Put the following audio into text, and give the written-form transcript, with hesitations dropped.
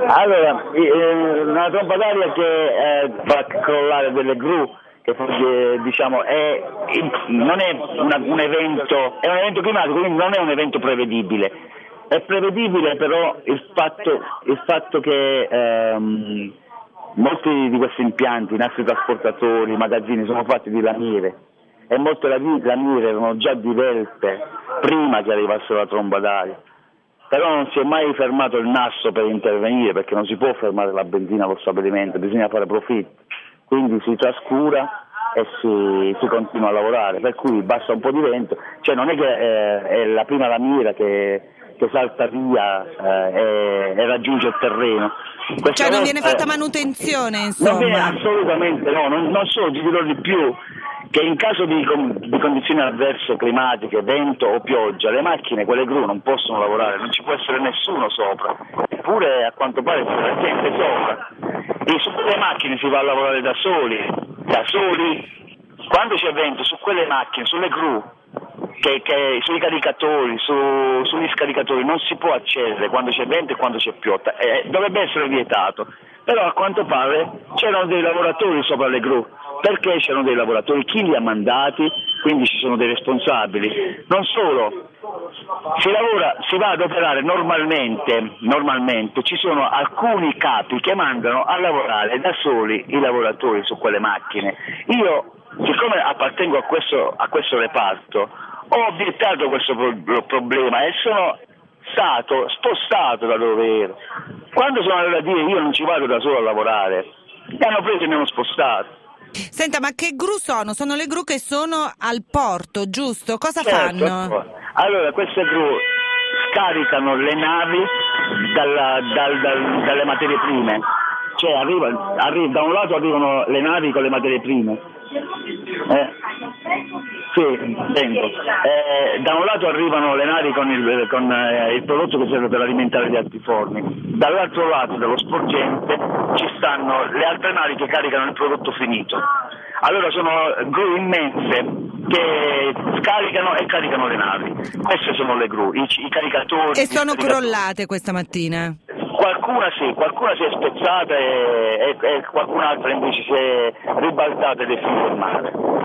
Allora, una tromba d'aria che fa crollare delle gru, che diciamo non è un evento, è un evento climatico, quindi non è un evento prevedibile. È prevedibile però il fatto che molti di questi impianti, i nastri trasportatori, i magazzini sono fatti di lamiere e molte lamiere erano già divelte prima che arrivasse la tromba d'aria. Però non si è mai fermato il nastro per intervenire, perché non si può fermare la benzina allo stabilimento, bisogna fare profitto, quindi si trascura e si continua a lavorare, per cui basta un po' di vento, cioè non è che è la prima lamiera che salta via e raggiunge il terreno. Cioè non viene fatta manutenzione, insomma? Non viene assolutamente, no, non solo, ti dirò di più, che in caso di condizioni avverse climatiche, vento o pioggia, le macchine, quelle gru, non possono lavorare, non ci può essere nessuno sopra, eppure a quanto pare c'è la gente sopra, e su quelle macchine si va a lavorare da soli, quando c'è vento su quelle macchine, sulle gru, sui caricatori, sugli scaricatori non si può accedere quando c'è vento e quando c'è pioggia, dovrebbe essere vietato, però a quanto pare c'erano dei lavoratori sopra le gru. Perché c'erano dei lavoratori? Chi li ha mandati? Quindi ci sono dei responsabili. Non solo, si va ad operare normalmente ci sono alcuni capi che mandano a lavorare da soli i lavoratori su quelle macchine. Io, siccome appartengo a questo reparto, ho obiettato questo problema e sono stato spostato da dove ero. Quando sono andato a dire io non ci vado da solo a lavorare, mi hanno preso e mi hanno spostato. Senta, ma che gru sono? Sono le gru che sono al porto, giusto? Cosa Certo, fanno? allora, queste gru scaricano le navi dalle materie prime, cioè da un lato arrivano le navi con le materie prime, da un lato arrivano le navi con il prodotto che serve per alimentare gli altiforni, dall'altro lato dello sporgente ci stanno le altre navi che caricano il prodotto finito. Allora sono gru immense che scaricano e caricano le navi. Queste sono le gru, i caricatori. E sono crollate questa mattina? Qualcuna si è spezzata e qualcun'altra invece si è ribaltata ed è finita in mare.